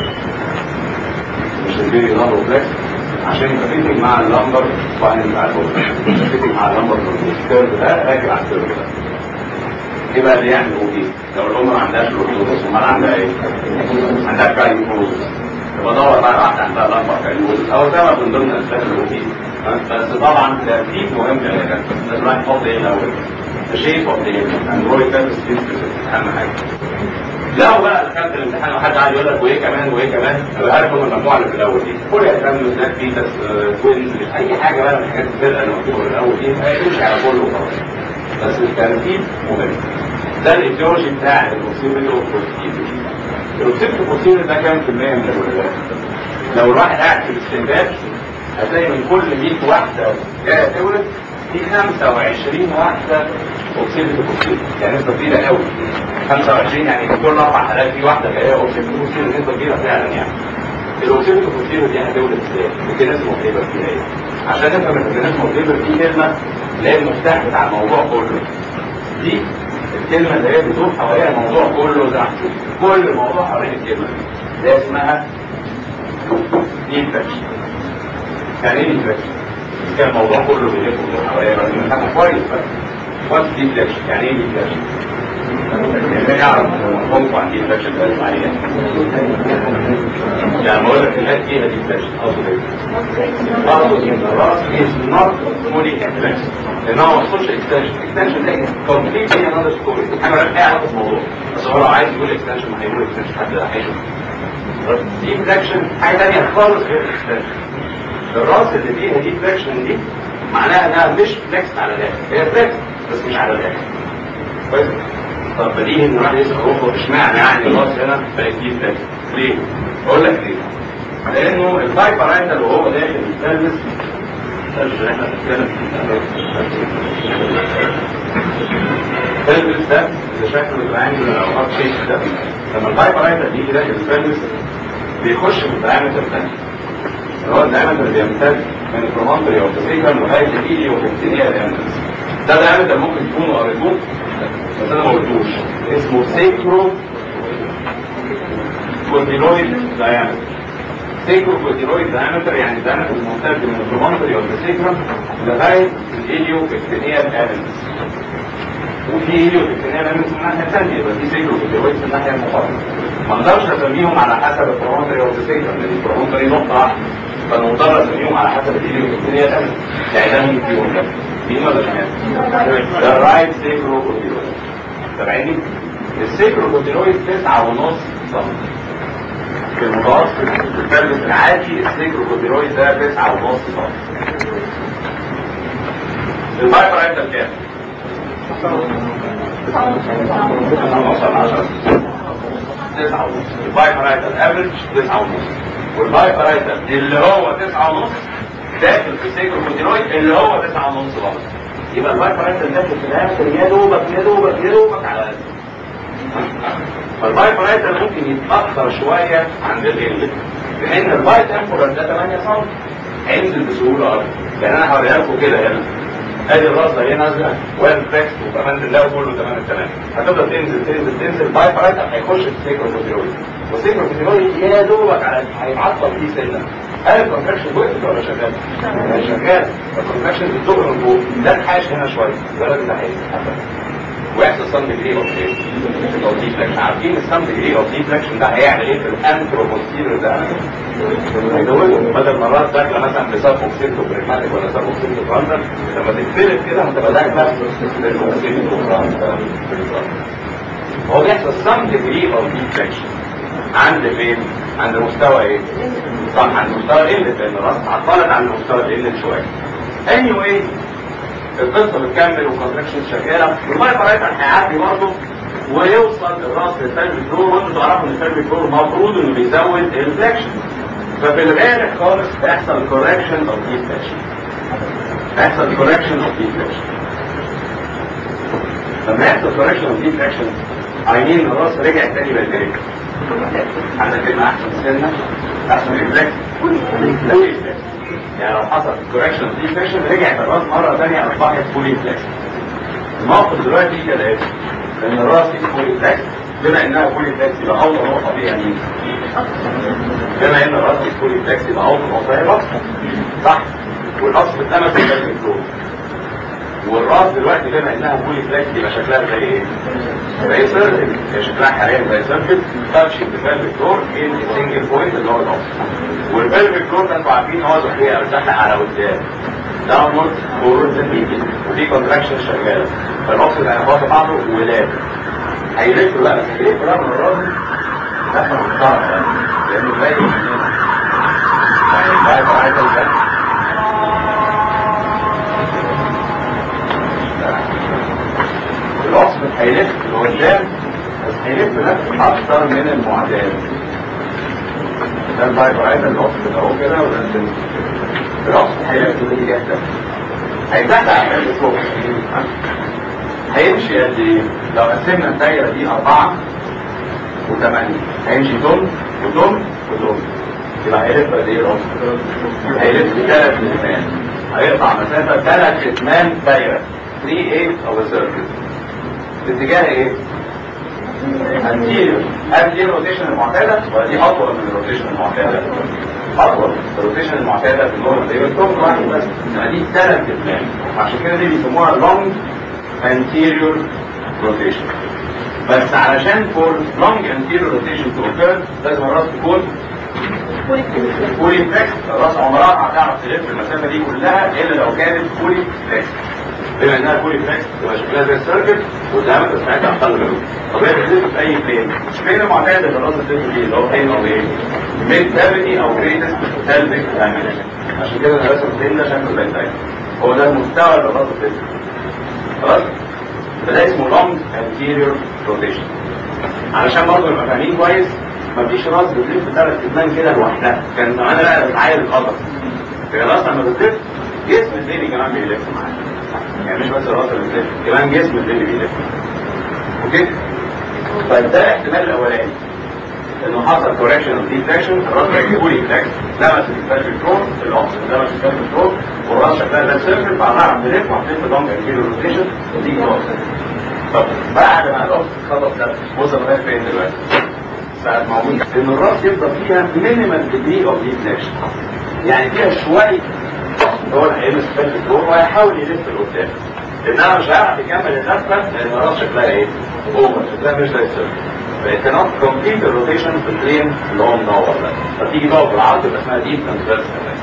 مش البيبي ظهره فليكس، عشان يبقى فيتنج مع اللمبر سباين بتاع البيبي، فيتنج مع اللمبر الكيرف ده راجع على الكيرف ده. ايه بقى اللي يعمل او دي؟ لو الام ما عندهاش لوكوز، امال عندها ايه؟ عندها كاينوز. بدور بقى واحده عندها لمبر كاينوز او سبب من ضمن اسباب الاو دي. بس طبعا ترتيب مهم جدا، لازم الواحد يحط ايه الاول؟ الشيب اوف ذا اندرويد ده اهم حاجه. لو بقى دخلت الامتحان وحد قاعد يقول لك وايه كمان وايه كمان، ابقى عارف ان المجموعه اللي في الاول دي كل اهتم بلاك بيتس توينز اي حاجه بقى من الحاجات الفرقه اللي مكتوبه في الاول دي هيمشي على كله وخلاص. بس الترتيب مهم. ده الايديولوجي بتاع الاوكسيبيتو والبوستيريور. الاوكسيبيتو والبوستيريور ده كام في المية من الولادات؟ لو الواحد قاعد في الاستنتاج هتلاقي من كل مية واحده جايه تولد في خمسة وعشرين واحده اوكسيبيتو والبوستيريور، يعني نسبه كبيره قوي. خمسة وعشرين يعني في كل اربع حالات في واحده جايه اوكسيبيتو والبوستيريور، نسبه كبيره فعلا يعني. الاوكسيبيتو والبوستيريور دي هتولد ازاي؟ الميكانيزم اوف ليبر فيها ايه؟ عشان نفهم الميكانيزم اوف ليبر دي كلمه اللي هي المفتاح بتاع الموضوع كله. دي الكلمة اللي هي بتدور حواليها الموضوع كله ده، كل الموضوع حوالين الكلمة دي اسمها ديفلكشن. يعني ايه ديفلكشن؟ كان الموضوع كله بيلف ويدور حواليها بس نفهمه كويس بقى. وات ديفلكشن؟ يعني ايه ديفلكشن؟ يعني يعرف مفهومكم عن ديفلكشن ده اسمها ايه؟ يعني بقول لك الناس فيها ديفلكشن اقصد ايه؟ اقصد ان الراس is not fully deflection. لان هو ما وصلش اكستنشن، اكستنشن ده كومبليتلي انذر ستوري، حاجه مالهاش اي علاقه بالموضوع. بس هو لو عايز يقول اكستنشن ما هيقول اكستنشن، حد هيشوف. دي فليكشن حاجه ثانيه خالص غير الاكستنشن. الراس اللي فيها دي فليكشن دي معناها انها مش فليكس على الاخر، هي فليكس بس مش على الاخر. كويس؟ طب بديهي ان الواحد يسال هو اشمعنى يعني الراس هنا بقت دي فليكس؟ ليه؟ اقول لك ليه؟ لانه البايبرايتال وهو داخل السيرفس اللي احنا بنتكلم السيرفس ده اللي شكله تريانجل او هارت شيب ده، لما البايبرايتال يجي داخل السيرفس بيخش في الدايمتر الثاني اللي هو الدايمتر اللي بيمتد من البرومونتري او السيكر لغايه الايدي وفيكتيريا دايمتر. ده دايمتر ممكن تكونوا قريتوه بس انا ما قلتوش، اسمه سيكرو كورديلويد دايمتر. سيكرو كورديلويد دايمتر يعني الدايمتر الممتد من البرومونتري او السيكر لغايه الايديو فيكتيريا دايمتر. وفي ايديو فيكتيريا دايمتر من الناحيه الثانيه، يبقى في سيكرو كورديلويد من الناحيه المقابله. ما اقدرش اسميهم على حسب البرومونتري او السيكر، لان البرومونتري نقطه واحده، فانا مضطر اسميهم على حسب الايديو فيكتيريا دايمتر. يعني ده مين فيهم ده؟ مين ولا شمال؟ ده رايت سيكرو كورديلويد. سامعيني؟ السيكرو كورديلويد تسعة ونص سم. في المتوسط في السيرفس العادي السيكرو كورديلويد ده تسعة ونص سم. البايبرايتال كام؟ تسعة ونص على عشرة. تسعة ونص. البايبرايتال افريج تسعة ونص. والبايبرايتال اللي هو تسعة ونص داخل في السيكرو كورديلويد اللي هو تسعة ونص برضه. يبقى البايبرايتال داخل في الآخر يا دوبك يا دوبك يا دوبك على قد. فالبايبرايتال ممكن يتأخر شوية عند الإنجل، لأن البايتمبورال ده ثمانية سم هينزل بسهولة أكتر. يعني أنا هوريها لكم كده هنا، أدي الراسة هي نازلة ويل فليكس وكمان الله كله تمام التمام، هتفضل تنزل تنزل تنزل. البايبرايتال هيخش في السيكرو كورديلويد، والسيكرو كورديلويد يا دوبك على هيتعطل فيه سنة. هل الكونتراكشن وقفت ولا شغال؟ شغال. الكونتراكشن بتدق من فوق، ده الحاش هنا شوية، الولد ده هيتحرك ويحصل سم ديجري اوف ايه؟ اوف ديفلكشن. عارفين السم ديجري اوف ديفلكشن ده هيعمل ايه في الانتروبوستيريور ده؟ هيزوده. بدل مرات داخله مثلا بسب اوكسيدو بريماتيك ولا سب اوكسيدو فرانتال، لما تتفلت كده هتبقى داخله بالاوكسيدو فرانتال. هو بيحصل سم ديجري اوف ديفلكشن عند فين؟ عند مستوى ايه؟ صح، عند مستوى ال، لان الراس اتعطلت عند مستوى ال شويه. anyway القصه بتكمل والكونتراكشن شغاله، والبايبرايتال هيعدي برضه ويوصل الراس للفالفيك فلور، وانتوا تعرفوا ان الفالفيك فلور المفروض انه بيزود الفليكشن. ففي الغالب خالص بيحصل كوركشن اوف ديفليكشن. بيحصل كوركشن اوف ديفليكشن. لما يحصل كوركشن اوف ديفليكشن عينين الراس رجع تاني بالجريك. عندك كلمه احسن سنه احسن ريفلكس فولي فليكس. يعني لو حصل كوركشن اوف ديفليكشن رجعت الراس مره ثانيه اصبحت فولي فليكس. الموقف دلوقتي كالاتي، ان الراس دي فولي فليكس، بما انها فولي فليكس يبقى اول نقطه فيها مين؟ بما ان الراس دي فولي فليكس يبقى اول نقطه هي الراس، صح؟ والاصل اتلمس في الفالفيك فلور. والراس دلوقتي بما انها فولي فليكس يبقى شكلها زي ايه؟ زي سيركل. هي شكلها حاليا زي سيركل تاتشنج الفالفيك فلور ان سنجل بوينت اللي هو الاصل. والفالفيك فلور ده انتوا عارفين هو زحليقه بتزحلق على قدام. داونورد فورورد ميديا وفي كونتراكشن شغاله، فالاوكسيد هيخبط بعضه ولاد هيلف بقى هيلف بقى من الراس لفه محترمه يعني، لانه باين مننا يعني باين عايز الفن. الاوكسيد هيلف لقدام بس هيلف لف اكتر من المعتاد. ده البايبر عايز الاوكسيد اهو كده وده الفن. الاوكسيد هيلف الاتجاه ده هيزحلق على الفوق. هيمشي قد ايه؟ لو قسمنا الدايره دي أربعة وثمانية هيمشي طن وطن وطن، يبقى هيلف قد ايه الرأس؟ هيلف ثلاث اتمان، هيقطع مسافه ثلاث اتمان دايره ثلاثة ثمانية of a circle. الاتجاه ايه؟ انتيريور. هل دي الروتيشن المعتاده ولا دي اطول من الروتيشن المعتاده؟ اطول. الروتيشن المعتاده في النورمال دايما طول واحد بس، انما دي ثلاث اتمان، عشان كده دي بيسموها لونج anterior rotation. بس علشان for long anterior rotation to occur لازم الراس تكون فولي فليكس. الراس عمرها ما هتعرف تلف المسافه دي كلها الا لو كانت فولي فليكس. بما انها فولي فليكس تبقى شكلها زي السيركل والدايمتر بتاعتها اقل منه. طب هي بتلف في اي بلين؟ البلين المعتاد اللي الراس بتلف فيه اللي هو بلين او ايه؟ ميد جرافيتي او جريتست سيلفيك دايمنشن. عشان كده انا راسم البلين ده شكله زي الدايمتر. هو ده المستوى اللي الراس بتلف. خلاص؟ فده اسمه لونج انتيريور روتيشن. علشان برضه نبقى فاهمين كويس مفيش راس بتلف ثلاث اتمان كده لوحدها، كان معانا بقى بتعاير القدر. هي الراس لما بتلف جسم البيبي كمان بيلف معاها. يعني مش بس الراس اللي بتلف، كمان جسم البيبي بيلف. اوكي؟ طيب ده الاحتمال الاولاني انه حصل كوركشن اوف ديفليكشن، الراس بقت فولي فليكس، لمست الفالفيك فلور، الاوكسيد لمس الفالفيك فلور، والراس شكلها زي السيركل، فهنعرف نلف وهتلف لونج انتيريور روتيشن ودي راس. طب بعد ما الاوكسيد خلص ده وصل لغايه فين دلوقتي؟ ساعة ما اقول ان الراس يفضل فيها مينيمال ديجري اوف ديفليكشن، يعني فيها شويه هو اللي هيلمس الفالفيك فلور وهيحاول يلف لقدام، انما مش هيعرف يكمل اللفه لان الراس شكلها ايه؟ اوفر، شكلها مش زي السيركل. فإنت كومبليت الروتيشن في البلين اللي هو مدور ده، فتيجي تقف بالعرض يبقى اسمها ديب ترانسفيرس.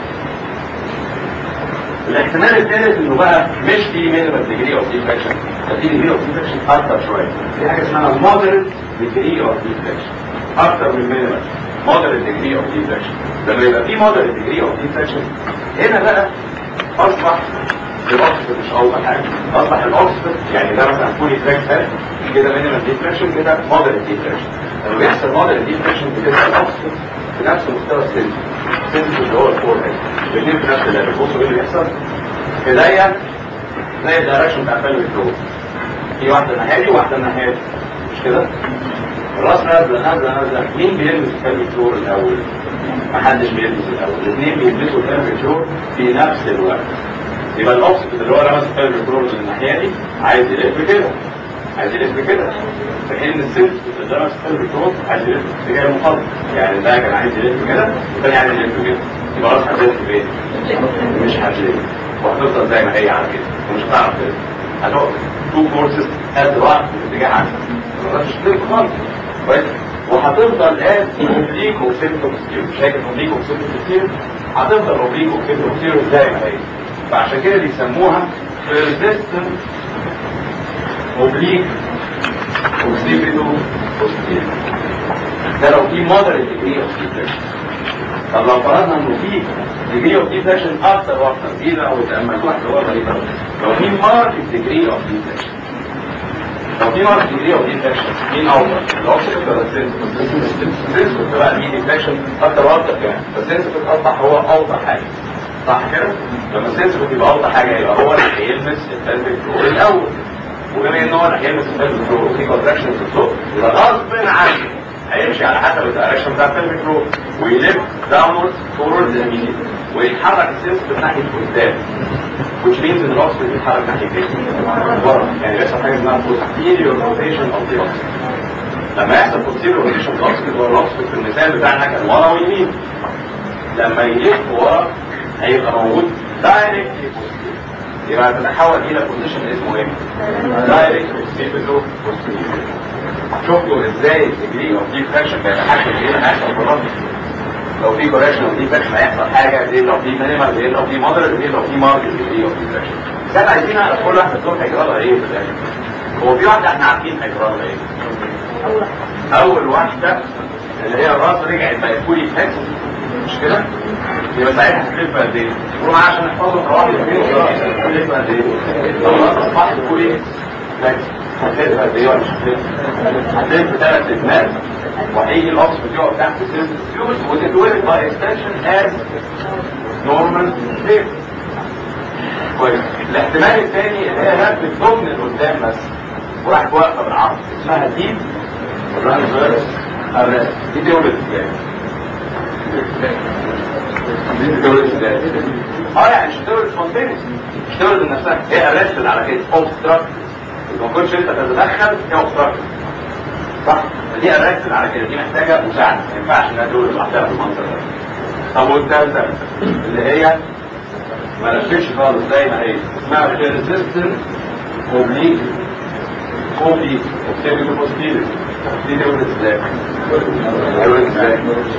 الاحتمال الثالث انه بقى مش في مينيمال ديجري اوف ديفليكشن، ففي ديجري اوف ديفليكشن اكتر شويه، في حاجه اسمها مودريت ديجري اوف ديفليكشن، اكتر من مينيمال. مودريت ديجري اوف ديفليكشن، لما يبقى في مودريت ديجري اوف ديفليكشن هنا بقى اصبح الاوكسيد مش اول حاجه، اصبح الاوكسيد يعني ده مثلا فولي فليكس كده مينيمال ديفليكشن، كده مودريت ديفليكشن. لما بيحصل مودريت ديفليكشن بتبقى الاوكسيد في نفس مستوى السن، السن اللي هو الفور هيد، الاثنين في نفس الليفل. بصوا ايه اللي بيحصل؟ ايديا زي الدايركشن بتاع الفالفيك فلور، في واحده ناحيه وواحده ناحيه، مش كده؟ الراس نازله نازله نازله، مين بيلمس الفالفيك فلور الاول؟ محدش بيلمس الاول، الاثنين بيلمسوا الفالفيك فلور في نفس الوقت. يبقى الاوكسيد اللي هو لمس الفالفيك فلور من الناحيه دي عايز يلف كده، عايز يلف كده، في حين السيل اللي لمس الفالفيك فلور عايز يلف في اتجاه مخالف، يعني ده كان عايز يلف كده والثاني عايز يلف كده، يبقى الراس هتلف فين؟ مش هتلف، وهتفضل زي ما هي على كده ومش هتعرف تلف، هتقف تو فورسز قد بعض في اتجاه عكسي، الراس مش هتلف خالص، كويس؟ وهتفضل قاعد اوبليك وسيلف وستيرو، شايف اوبليك وسيلف وستيرو؟ هتفضل اوبليك وسيلف وستيرو زي ما هي، فعشان كده بيسموها persistent oblique occipital-posterior. ده لو في moderate degree of deflection. طب لو فرضنا انه في degree of deflection اكتر واكتر، دي لو اتأملتوها اللي هو غريبة، لو في marked degree of deflection لو في مرض ديجري او انفكشن مين اوضح؟ الاوكسيد ولا السنسيتيف؟ السنسيتيف بقى مين انفكشن اكتر واكتر كمان، فالسنسيتيف اصبح هو اوضح حاجه صح كده؟ لما السنسيتيف يبقى اوضح حاجه يبقى هو اللي هيلمس البلفيك فلور الاول، وبما ان هو اللي هيلمس البلفيك فلور وفي كونتراكشن في الصوت يبقى غصب عنه هيمشي على حسب الدايركشن بتاع البلفيك فلور ويلف داونورد فورورد يمين ويتحرك السنسيتيف ناحيه قدام، which means ان الاوكسيد بيتحرك ناحيه ايه؟ ورا، يعني بيحصل حاجه اسمها posterior rotation of the oxygen. لما يحصل posterior rotation of the oxygen هو الاوكسيد في المثال بتاعنا كان ورا ويمين، لما يلف ورا هيبقى موجود directly posterior، يبقى تتحول الى بوزيشن اسمه ايه؟ direct posterior. شفتوا ازاي الديجري اوف ديفراكشن بيتحكم في ايه اللي هيحصل في الرمل؟ لو في كوريكشن اوف ديفراكشن هيحصل حاجه، ايه لو في مينيمال، ايه لو في مودريت، ايه لو في ماركت ديجري اوف ديفراكشن. بس احنا عايزين نعرف كل واحده دول هيجرى لها ايه في الاخر. هو في واحده احنا عارفين هيجرى لها ايه؟ اول واحده اللي هي الراس رجعت بقت فولي فليكس مش كده؟ يبقى ساعتها هتلف قد ايه؟ قولوا معايا عشان نحفظوا طبعا الاثنين هتلف قد ايه؟ لو الراس اصبحت فولي فليكس هتلف قد ايه ولا مش هتلف؟ هتلف ثلاث لفات وهيجي الاوكسيد يقف تحت السيرفيس وتتولد باي اكستنشن از نورمال ليف. كويس. الاحتمال الثاني اللي هي لفت ضمن لقدام بس وراحت واقفه بالعرض اسمها ديب رانفيرس ارست. دي تولد ازاي؟ دي تولد ازاي؟ اه يعني مش تولد سبونتينيوس، مش تولد من نفسها، هي ارستد على كده اوبستراكت، ما كنتش انت تتدخل هي اوبستراكت صح؟ دي اركز على كده، دي محتاجه مساعده، ما ينفعش انها تولد لوحدها بالمنظر ده. طب والثالثه اللي هي ما لفتش خالص زي ما هي اسمها ريزيستنت اوبليك كوبي اوبتيكال بوستيريور. دي تولد ازاي؟ تولد ازاي؟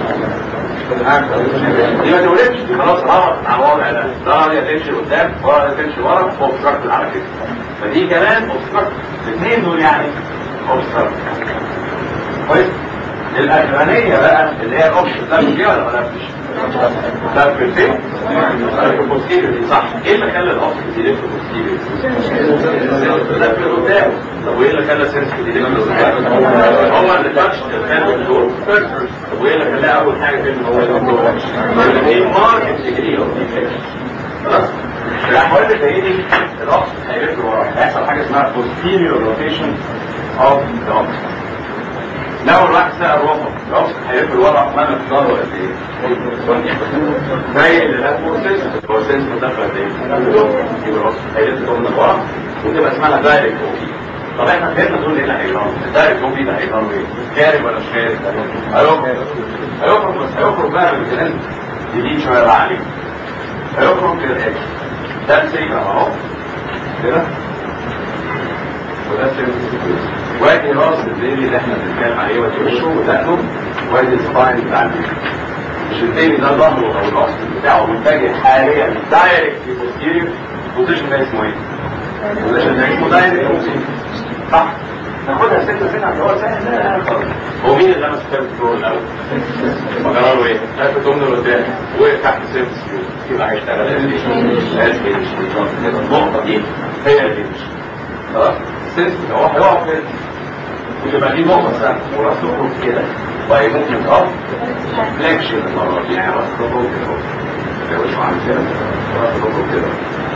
دي ما تولدش، دي خلاص غلط على الوضع ده، لا هي تمشي قدام ولا تمشي ورا، اوبستراكت على كده. فدي كمان اوبستراكت، الاثنين دول يعني اوبستراكت. كويس. الاخرانيه بقى اللي هي الاوبشن ده مش ولا ما لفش؟ لف فين؟ لف بوستيريور دي صح. ايه اللي خلى الاوبشن يلف بوستيريور؟ لف لقدام. طب وايه اللي خلى السنسيتيف يلف لقدام؟ هو اللي تاتش الفالف دول. طب وايه اللي خلاه اول حاجه فين هو الدور؟ دي ماركت ديجري اوف ديفكشن. خلاص؟ في الاحوال اللي زي دي الاوبشن هيلف لورا، هيحصل حاجه اسمها posterior rotation of the oxygen. لو الواحد سأل روحه الأوكسيد هيلف لورا ما مقداره قد ايه؟ زي اللي ده هو سنسيتيف، هو سنسيتيف داخل قد ايه؟ يبقى الأوكسيد هيلف ضمن لورا وتبقى اسمها دايركت اوبي. طب احنا فهمنا دول ايه اللي هيجروا؟ الدايركت اوبي ده هيجروا ايه؟ خارج ولا مش خارج؟ هيخرج هيخرج بس هيخرج بقى بالميكانيزم جديد شويه بقى عليه. هيخرج كده ايه؟ ده السيجنال اهو كده وده السيجنال. وادي راس البيبي اللي احنا بنتكلم عليه وادي وشه ودقنه وادي السباين بتاع البيبي. مش البيبي ده ظهره او الاصل بتاعه متجه حاليا دايركت بوستيريور. البوزيشن ده اسمه ايه؟ البوزيشن ده اسمه دايركت بوستيريور صح؟ ناخدها سنه سنه اللي هو سهل. هو مين اللي لمس الفيرست فلور الاول؟ مجرى له ايه؟ لفت ضمن لقدام وقف تحت السيرفس فلور يبقى هيشتغل از بيش بالظبط كده. النقطه دي هي البيش خلاص؟ السيرفس هو هيقف كده وتبقى دي نقطه سهله وراسه تخرج كده وهي ممكن تقف فليكشن المره دي يعني راسه تخرج كده مش عامل كده راسه تخرج كده.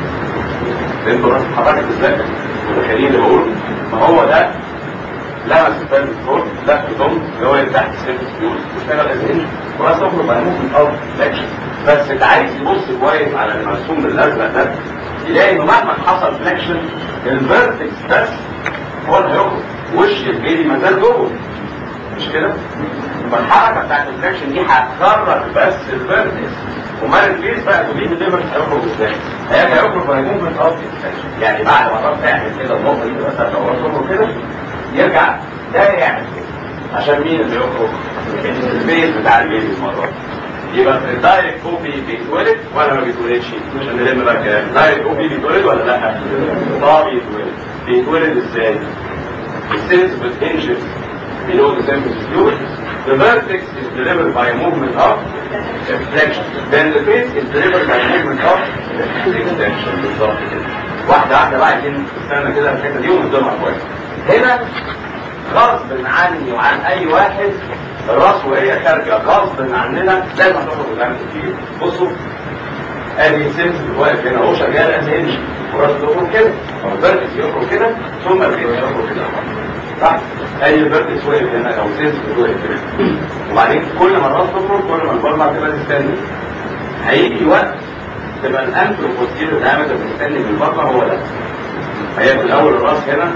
انتوا راسه اتحركت ازاي؟ متخيلين اللي بقوله؟ ما هو ده لمس الفيرست فلور لف ضم اللي هو اللي تحت السيرفس فيوز واشتغل از انجن وراسه تخرج بقى ممكن تقف فليكشن. بس اللي عايز يبص كويس على المرسوم بالازرق ده يلاقي انه مهما حصل فليكشن الفيرتكس بس هو اللي هيخرج، وش البيبي ما زال جوه مش كده؟ فالحركه بتاعت الفليكشن دي هتخرج بس الفيرتكس. امال الفيس بقى تبيه الليفر هيخرج ازاي؟ هيجي هيخرج وهي ممكن تقف يعني بعد ما تقف تعمل كده النقطه دي مثلا لو هتخرج كده يرجع ده يعمل كده عشان مين اللي يخرج؟ الفيس بتاع البيبي المره دي. يبقى الدايركت كوبي بيتولد ولا ما بيتولدش؟ عشان نلم بقى الكلام. الدايركت كوبي بيتولد ولا لا؟ اه بيتولد. بيتولد ازاي؟ السيلز بتنشف below the surface fluid. The vertex is delivered by a movement of flexion. Then the face is delivered by a movement of extension. بالظبط كده. واحدة واحدة بقى عايزين نستنى كده الحتة دي ونضمها كويس. هنا غصب عني وعن اي واحد الراس وهي خارجه غصب عننا لازم تخرج قدام كتير. بصوا ادي سنس واقف هنا اهو شغال ادي وراس بيخرج كده او الفيرتكس يخرج كده ثم البيت يخرج كده صح؟ ادي الفيرتكس واقف هنا او سنس واقف كده وبعدين كل ما الراس تخرج كل ما البلمه تبقى تستنى. هيجي وقت تبقى الانترو بوستيريور دايمتر مستني بالبلمه هو ده. هي في الاول الراس هنا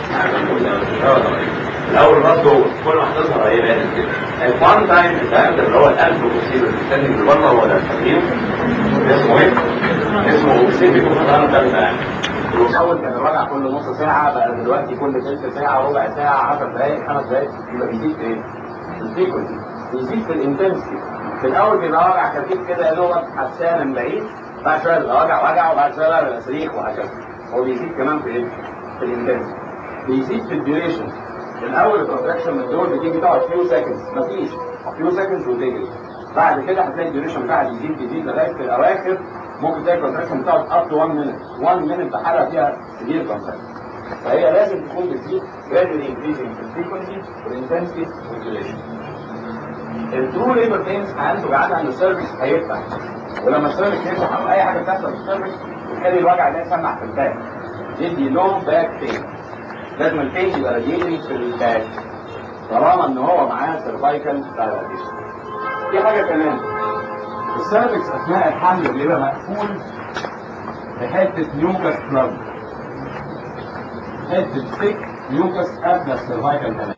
الاول الراس جوه كل ما هتظهر هي بانت كده. الفان تايم الدايمتر اللي هو الانترو بوستيريور مستني بالبلمه هو ده. فاكرينه؟ اسمه ايه؟ اسمه اوكسيدي كومبلان ده. الاول كان الوجع كل نص ساعه، بقى دلوقتي كل ثلث ساعه، ربع ساعه، عشر دقائق، خمس دقائق. يبقى بيزيد في ايه؟ في الفريكونسي، بيزيد في الانتنسيتي. في الاول بيبقى وجع خفيف كده يا دوبك حساسه من بعيد، بعد شويه بيبقى وجع وجع وبعد شويه بقى صريخ وهكذا. هو بيزيد كمان في ايه؟ في الانتنسيتي. بيزيد في الديوريشن. الاول الكونتراكشن من دول بتيجي تقعد فيو سكندز، مفيش فيو سكندز وتجري. بعد كده هتلاقي الديوريشن بتاعها بيزيد يزيد لغايه في الاواخر ممكن تلاقي الكونتراكشن بتاعت اب تو واحد مينت، واحد مينت بحالها فيها سيفير كونتراكشن. فهي لازم تكون بتزيد gradually increasing في الفريكونسي والانتنسيتي والديوريشن. الترو ليبر بينز هينتج عنها ان السيرفكس هيفتح، ولما السيرفكس يفتح او اي حاجه بتحصل في السيرفكس بتخلي الوجع ده يسمع في الباك، يدي لو باك بين. لازم البين يبقى راديتنج في الباك طالما ان هو معاه سيرفايكال دايلاتيشن. في حاجه كمان، السيرفكس اثناء الحمل بيبقى مقفول بحته ميوكس بلاد، حته ثيك ميوكس قبل السيرفايكال كمان.